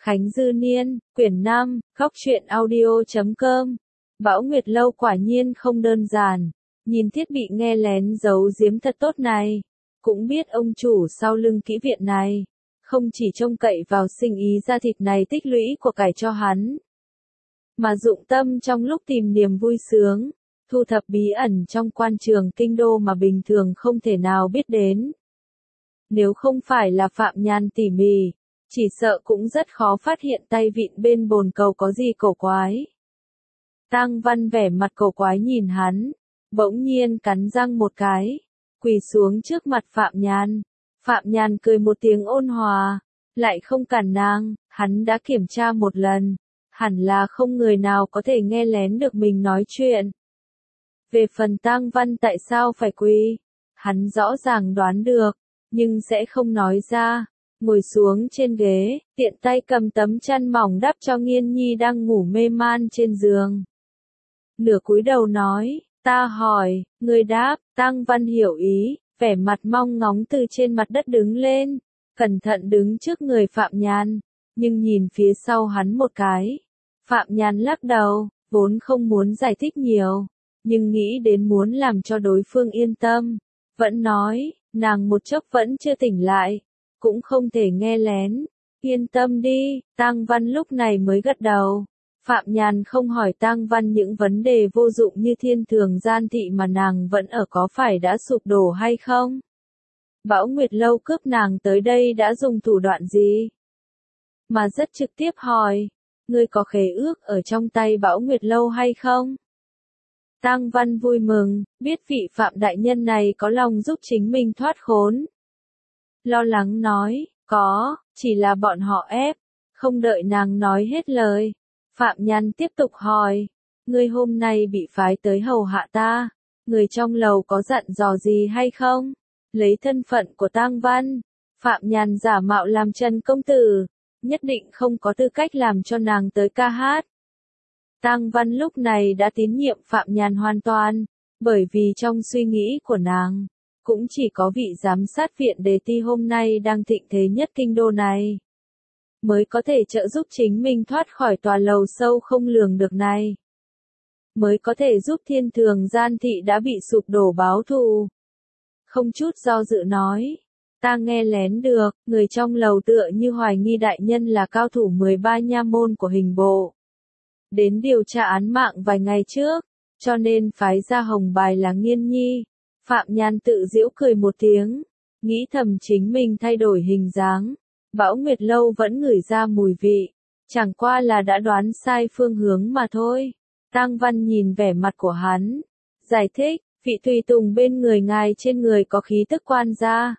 Khánh Dư Niên, quyển 5, Góc truyện audio.com. Bão Nguyệt Lâu quả nhiên không đơn giản. Nhìn thiết bị nghe lén giấu giếm thật tốt này. Cũng biết ông chủ sau lưng kỹ viện này. Không chỉ trông cậy vào sinh ý ra thịt này tích lũy của cải cho hắn. Mà dụng tâm trong lúc tìm niềm vui sướng. Thu thập bí ẩn trong quan trường kinh đô mà bình thường không thể nào biết đến. Nếu không phải là Phạm Nhan tỉ mỉ, chỉ sợ cũng rất khó phát hiện tay vịn bên bồn cầu có gì cổ quái. Tang Văn vẻ mặt cổ quái nhìn hắn, bỗng nhiên cắn răng một cái, quỳ xuống trước mặt Phạm Nhan. Phạm Nhan cười một tiếng ôn hòa, lại không cản nàng, hắn đã kiểm tra một lần, hẳn là không người nào có thể nghe lén được mình nói chuyện. Về phần Tang Văn tại sao phải quỳ, hắn rõ ràng đoán được, nhưng sẽ không nói ra. Ngồi xuống trên ghế, tiện tay cầm tấm chăn mỏng đắp cho Nghiên Nhi đang ngủ mê man trên giường. Nửa cúi đầu nói, ta hỏi, người đáp. Tang Văn hiểu ý, vẻ mặt mong ngóng từ trên mặt đất đứng lên, cẩn thận đứng trước người Phạm Nhan, nhưng nhìn phía sau hắn một cái. Phạm Nhan lắc đầu, vốn không muốn giải thích nhiều, nhưng nghĩ đến muốn làm cho đối phương yên tâm, vẫn nói, nàng một chốc vẫn chưa tỉnh lại. Cũng không thể nghe lén. Yên tâm đi, Tang Văn lúc này mới gật đầu. Phạm Nhan không hỏi Tang Văn những vấn đề vô dụng như thiên thường gian thị mà nàng vẫn ở có phải đã sụp đổ hay không? Bão Nguyệt Lâu cướp nàng tới đây đã dùng thủ đoạn gì? Mà rất trực tiếp hỏi, ngươi có khế ước ở trong tay Bão Nguyệt Lâu hay không? Tang Văn vui mừng, biết vị Phạm đại nhân này có lòng giúp chính mình thoát khốn. Lo lắng nói, có, chỉ là bọn họ ép. Không đợi nàng nói hết lời, Phạm Nhan tiếp tục hỏi, ngươi hôm nay bị phái tới hầu hạ ta, người trong lầu có dặn dò gì hay không? Lấy thân phận của Tang Văn, Phạm Nhan giả mạo làm Trần công tử, nhất định không có tư cách làm cho nàng tới ca hát. Tang Văn lúc này đã tín nhiệm Phạm Nhan hoàn toàn, bởi vì trong suy nghĩ của nàng, cũng chỉ có vị giám sát viện đề ti hôm nay đang thịnh thế nhất kinh đô này, mới có thể trợ giúp chính mình thoát khỏi tòa lầu sâu không lường được này. Mới có thể giúp thiên thường gian thị đã bị sụp đổ báo thù. Không chút do dự nói, ta nghe lén được, người trong lầu tựa như hoài nghi đại nhân là cao thủ 13 nha môn của hình bộ. Đến điều tra án mạng vài ngày trước, cho nên phái ra hồng bài là Nghiên Nhi. Phạm Nhan tự giễu cười một tiếng, nghĩ thầm chính mình thay đổi hình dáng. Bão Nguyệt Lâu vẫn ngửi ra mùi vị, chẳng qua là đã đoán sai phương hướng mà thôi. Tang Văn nhìn vẻ mặt của hắn, giải thích, vị tùy tùng bên người ngài trên người có khí tức quan gia.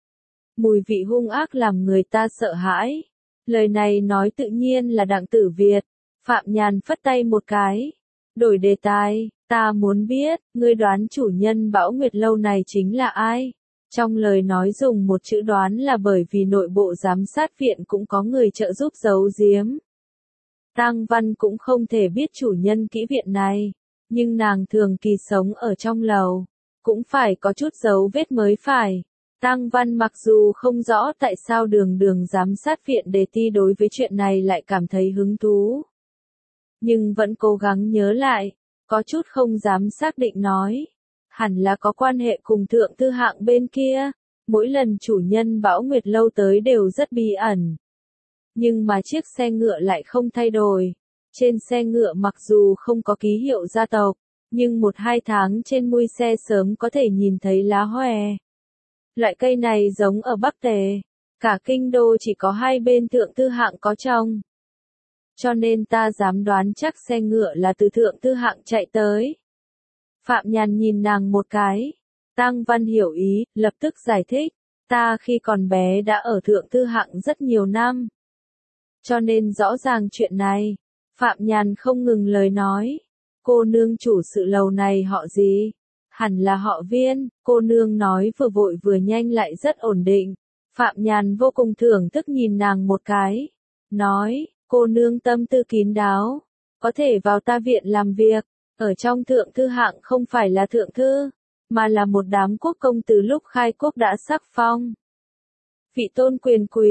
Mùi vị hung ác làm người ta sợ hãi. Lời này nói tự nhiên là Đặng Tử Việt. Phạm Nhan phất tay một cái, đổi đề tài, ta muốn biết, ngươi đoán chủ nhân Bão Nguyệt Lâu này chính là ai? Trong lời nói dùng một chữ đoán là bởi vì nội bộ giám sát viện cũng có người trợ giúp giấu giếm. Tang Văn cũng không thể biết chủ nhân kỹ viện này, nhưng nàng thường kỳ sống ở trong lầu, cũng phải có chút dấu vết mới phải. Tang Văn mặc dù không rõ tại sao đường giám sát viện đề ti đối với chuyện này lại cảm thấy hứng thú, nhưng vẫn cố gắng nhớ lại, có chút không dám xác định nói. Hẳn là có quan hệ cùng thượng thư hạng bên kia, mỗi lần chủ nhân Bão Nguyệt Lâu tới đều rất bí ẩn. Nhưng mà chiếc xe ngựa lại không thay đổi. Trên xe ngựa mặc dù không có ký hiệu gia tộc, nhưng 1-2 tháng trên mui xe sớm có thể nhìn thấy lá hòe. Loại cây này giống ở Bắc Tề, cả kinh đô chỉ có 2 bên thượng thư hạng có trồng. Cho nên ta dám đoán chắc xe ngựa là từ thượng thư hạng chạy tới. Phạm Nhan nhìn nàng một cái. Tang Văn hiểu ý, lập tức giải thích. Ta khi còn bé đã ở thượng thư hạng rất nhiều năm, cho nên rõ ràng chuyện này. Phạm Nhan không ngừng lời nói. Cô nương chủ sự lầu này họ gì? Hẳn là họ Viên. Cô nương nói vừa vội vừa nhanh lại rất ổn định. Phạm Nhan vô cùng thưởng thức nhìn nàng một cái. Nói, cô nương tâm tư kín đáo, có thể vào ta viện làm việc. Ở trong thượng thư hạng không phải là thượng thư, mà là một đám quốc công từ lúc khai quốc đã sắc phong. Vị tôn quyền quý,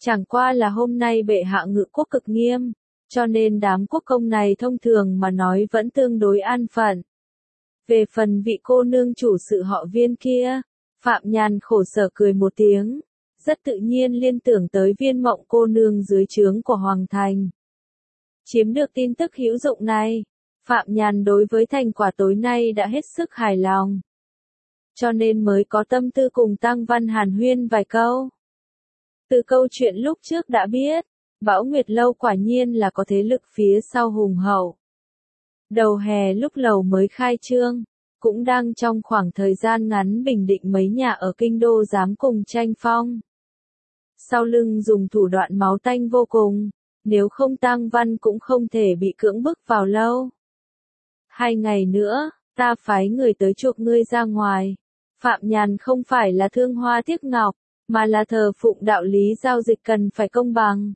Chẳng qua là hôm nay bệ hạ ngự quốc cực nghiêm, cho nên đám quốc công này thông thường mà nói vẫn tương đối an phận. Về phần vị cô nương chủ sự họ Viên kia, Phạm Nhàn khổ sở cười một tiếng, rất tự nhiên liên tưởng tới Viên Mộng cô nương dưới trướng của Hoàng Thành. Chiếm được tin tức hữu dụng này, Phạm Nhàn đối với thành quả tối nay đã hết sức hài lòng. Cho nên mới có tâm tư cùng Tăng Văn hàn huyên vài câu. Từ câu chuyện lúc trước đã biết, Bảo Nguyệt Lâu quả nhiên là có thế lực phía sau hùng hậu. Đầu hè lúc lầu mới khai trương, cũng đang trong khoảng thời gian ngắn bình định mấy nhà ở kinh đô dám cùng tranh phong. Sau lưng dùng thủ đoạn máu tanh vô cùng, nếu không Tăng Văn cũng không thể bị cưỡng bức vào lâu. 2 ngày nữa, ta phái người tới chuộc ngươi ra ngoài. Phạm Nhàn không phải là thương hoa tiếc ngọc, mà là thờ phụng đạo lý giao dịch cần phải công bằng.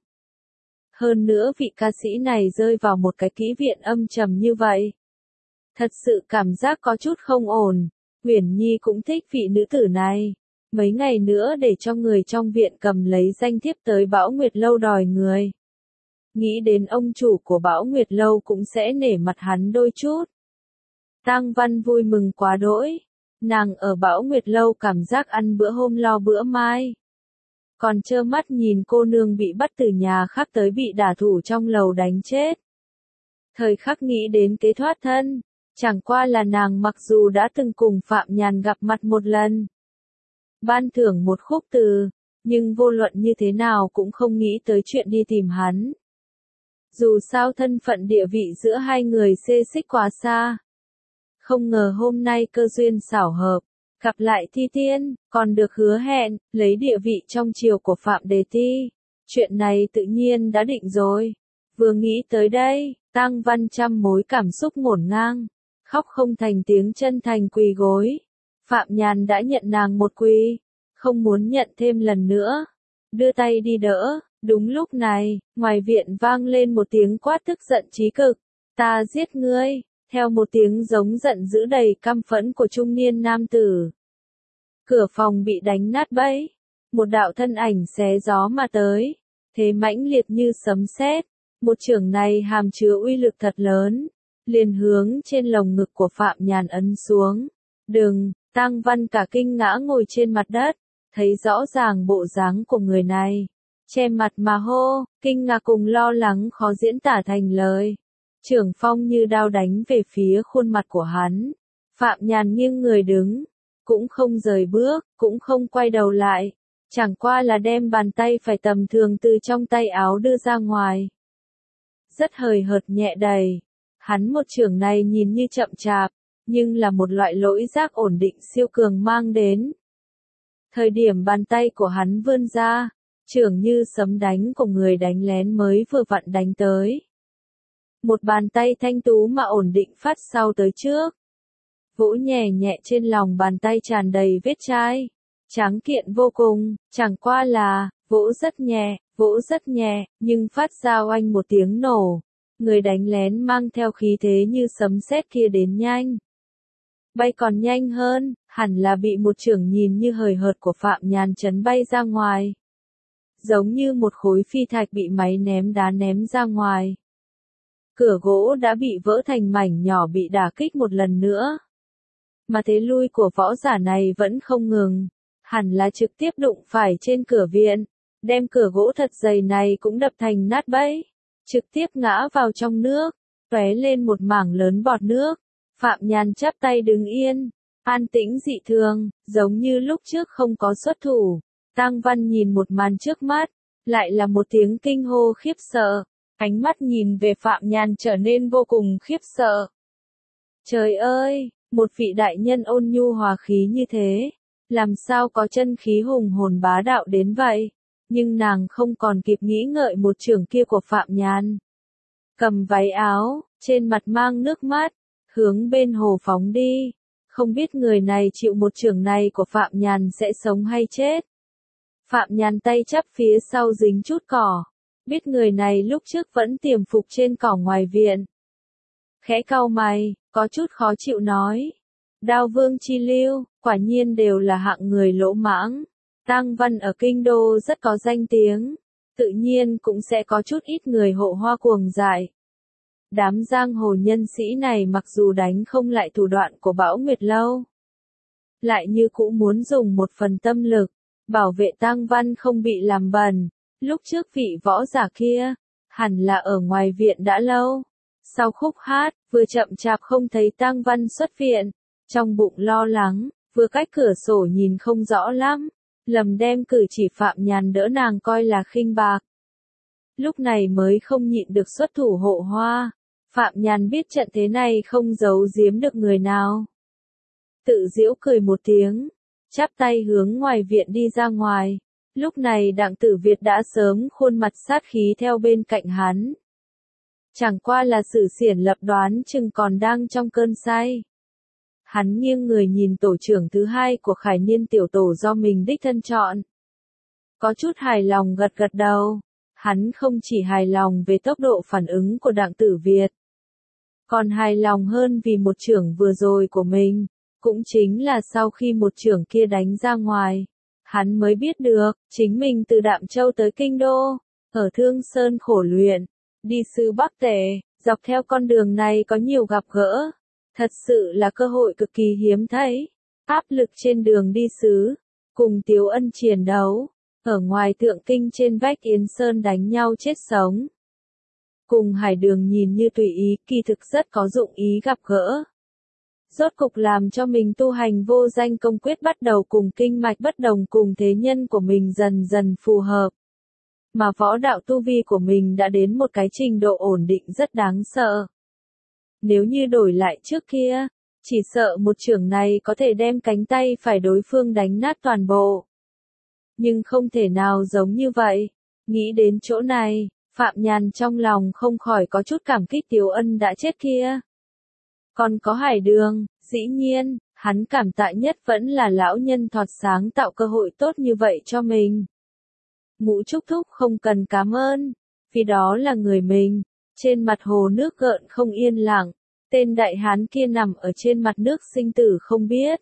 Hơn nữa vị ca sĩ này rơi vào một cái kỹ viện âm trầm như vậy. Thật sự cảm giác có chút không ổn, Uyển Nhi cũng thích vị nữ tử này. Mấy ngày nữa để cho người trong viện cầm lấy danh thiếp tới Bảo Nguyệt Lâu đòi người. Nghĩ đến ông chủ của Bảo Nguyệt Lâu cũng sẽ nể mặt hắn đôi chút. Tăng Văn vui mừng quá đỗi. Nàng ở Bảo Nguyệt Lâu cảm giác ăn bữa hôm lo bữa mai. Còn trơ mắt nhìn cô nương bị bắt từ nhà khác tới bị đả thủ trong lầu đánh chết. Thời khắc nghĩ đến kế thoát thân, chẳng qua là nàng mặc dù đã từng cùng Phạm Nhàn gặp mặt một lần. Ban thưởng một khúc từ, nhưng vô luận như thế nào cũng không nghĩ tới chuyện đi tìm hắn. Dù sao thân phận địa vị giữa hai người xê xích quá xa. Không ngờ hôm nay cơ duyên xảo hợp, gặp lại Thi Tiên, còn được hứa hẹn, lấy địa vị trong triều của Phạm Đề Ti. Chuyện này tự nhiên đã định rồi. Vừa nghĩ tới đây, Tăng Văn trăm mối cảm xúc ngổn ngang, khóc không thành tiếng chân thành quỳ gối. Phạm Nhàn đã nhận nàng một quỳ, không muốn nhận thêm lần nữa. Đưa tay đi đỡ, đúng lúc này, ngoài viện vang lên một tiếng quát tức giận chí cực. Ta giết ngươi, theo một tiếng giống giận dữ đầy căm phẫn của trung niên nam tử. Cửa phòng bị đánh nát bấy, một đạo thân ảnh xé gió mà tới, thế mãnh liệt như sấm sét. Một chưởng này hàm chứa uy lực thật lớn, liền hướng trên lồng ngực của Phạm Nhàn ấn xuống. Đừng, Tăng Văn cả kinh ngã ngồi trên mặt đất, thấy rõ ràng bộ dáng của người này. Che mặt mà hô, kinh ngạc cùng lo lắng khó diễn tả thành lời. Chưởng phong như đao đánh về phía khuôn mặt của hắn. Phạm Nhàn nghiêng người đứng, cũng không rời bước, cũng không quay đầu lại. Chẳng qua là đem bàn tay phải tầm thường từ trong tay áo đưa ra ngoài. Rất hời hợt nhẹ đầy. Hắn một chưởng này nhìn như chậm chạp, nhưng là một loại lỗi giác ổn định siêu cường mang đến. Thời điểm bàn tay của hắn vươn ra, chưởng như sấm đánh của người đánh lén mới vừa vặn đánh tới. Một bàn tay thanh tú mà ổn định phát sau tới trước. Vỗ nhẹ nhẹ trên lòng bàn tay tràn đầy vết chai. Tráng kiện vô cùng, chẳng qua là, vỗ rất nhẹ, nhưng phát ra oanh một tiếng nổ. Người đánh lén mang theo khí thế như sấm sét kia đến nhanh. Bay còn nhanh hơn, hẳn là bị một chưởng nhìn như hời hợt của Phạm Nhàn chấn bay ra ngoài. Giống như một khối phi thạch bị máy ném đá ném ra ngoài. Cửa gỗ đã bị vỡ thành mảnh nhỏ bị đả kích một lần nữa. Mà thế lui của võ giả này vẫn không ngừng, hẳn là trực tiếp đụng phải trên cửa viện, đem cửa gỗ thật dày này cũng đập thành nát bấy, trực tiếp ngã vào trong nước, tóe lên một mảng lớn bọt nước. Phạm Nhàn chắp tay đứng yên, an tĩnh dị thường, giống như lúc trước không có xuất thủ. Tăng Văn nhìn một màn trước mắt, lại là một tiếng kinh hô khiếp sợ, ánh mắt nhìn về Phạm Nhàn trở nên vô cùng khiếp sợ. Trời ơi, một vị đại nhân ôn nhu hòa khí như thế, làm sao có chân khí hùng hồn bá đạo đến vậy? Nhưng nàng không còn kịp nghĩ ngợi một chưởng kia của Phạm Nhàn. Cầm váy áo, trên mặt mang nước mắt, hướng bên hồ phóng đi. Không biết người này chịu một chưởng này của Phạm Nhàn sẽ sống hay chết. Phạm Nhàn tay chắp phía sau dính chút cỏ. Biết người này lúc trước vẫn tiềm phục trên cỏ ngoài viện. Khẽ cau mày, có chút khó chịu nói. Đao Vương Chi Lưu, quả nhiên đều là hạng người lỗ mãng. Tăng Văn ở kinh đô rất có danh tiếng. tự nhiên cũng sẽ có chút ít người hộ hoa cuồng dại. Đám giang hồ nhân sĩ này mặc dù đánh không lại thủ đoạn của Bảo Nguyệt Lâu, lại như cũng muốn dùng một phần tâm lực, bảo vệ tang văn không bị làm bẩn. Lúc trước vị võ giả kia, hẳn là ở ngoài viện đã lâu. Sau khúc hát, vừa chậm chạp không thấy tang văn xuất viện, trong bụng lo lắng, vừa cách cửa sổ nhìn không rõ lắm, lầm đem cử chỉ Phạm Nhàn đỡ nàng coi là khinh bạc. Lúc này mới không nhịn được xuất thủ hộ hoa. Phạm Nhàn biết trận thế này không giấu giếm được người nào. Tự giễu cười một tiếng, chắp tay hướng ngoài viện đi ra ngoài. Lúc này Đặng Tử Việt đã sớm khuôn mặt sát khí theo bên cạnh hắn. Chẳng qua là Sử Xiển Lập đoán chừng còn đang trong cơn say. Hắn nghiêng người nhìn tổ trưởng thứ hai của Khải Niên tiểu tổ do mình đích thân chọn. Có chút hài lòng gật gật đầu. Hắn không chỉ hài lòng về tốc độ phản ứng của Đặng Tử Việt, còn hài lòng hơn vì một chưởng vừa rồi của mình, cũng chính là sau khi một chưởng kia đánh ra ngoài, hắn mới biết được, chính mình từ Đạm Châu tới Kinh Đô, ở Thương Sơn khổ luyện, đi xứ Bắc Tề, dọc theo con đường này có nhiều gặp gỡ, thật sự là cơ hội cực kỳ hiếm thấy, áp lực trên đường đi xứ, cùng Tiếu Ân chiến đấu, ở ngoài Thượng Kinh trên vách Yến Sơn đánh nhau chết sống. Cùng Hải Đường nhìn như tùy ý, kỳ thực rất có dụng ý gặp gỡ. Rốt cục làm cho mình tu hành vô danh công quyết bắt đầu cùng kinh mạch bất đồng cùng thế nhân của mình dần dần phù hợp. Mà võ đạo tu vi của mình đã đến một cái trình độ ổn định rất đáng sợ. Nếu như đổi lại trước kia, chỉ sợ một chưởng này có thể đem cánh tay phải đối phương đánh nát toàn bộ. Nhưng không thể nào giống như vậy. Nghĩ đến chỗ này, Phạm Nhàn trong lòng không khỏi có chút cảm kích Tiếu Ân đã chết kia. Còn có Hải Đường, dĩ nhiên, hắn cảm tạ nhất vẫn là lão nhân Thọt sáng tạo cơ hội tốt như vậy cho mình. Ngũ Trúc Thúc không cần cảm ơn, vì đó là người mình. Trên mặt hồ nước gợn không yên lặng, tên đại hán kia nằm ở trên mặt nước sinh tử không biết.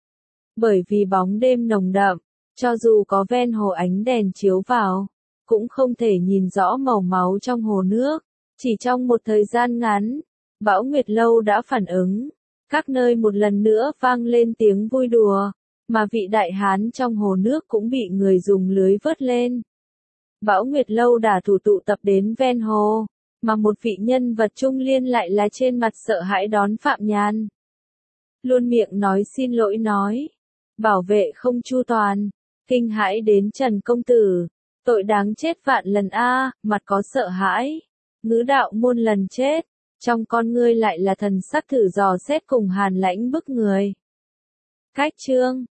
Bởi vì bóng đêm nồng đậm, cho dù có ven hồ ánh đèn chiếu vào, cũng không thể nhìn rõ màu máu trong hồ nước. Chỉ trong một thời gian ngắn, Bảo Nguyệt Lâu đã phản ứng. Các nơi một lần nữa vang lên tiếng vui đùa, mà vị đại hán trong hồ nước cũng bị người dùng lưới vớt lên. Bảo Nguyệt Lâu đả thủ tụ tập đến ven hồ, mà một vị nhân vật trung liên lại là trên mặt sợ hãi đón Phạm Nhàn. Luôn miệng nói xin lỗi nói, bảo vệ không chu toàn, kinh hãi đến Trần công tử, tội đáng chết vạn lần a, mặt có sợ hãi, ngữ đạo muôn lần chết, trong con ngươi lại là thần sắc thử dò xét cùng hàn lãnh bức người. Cách chương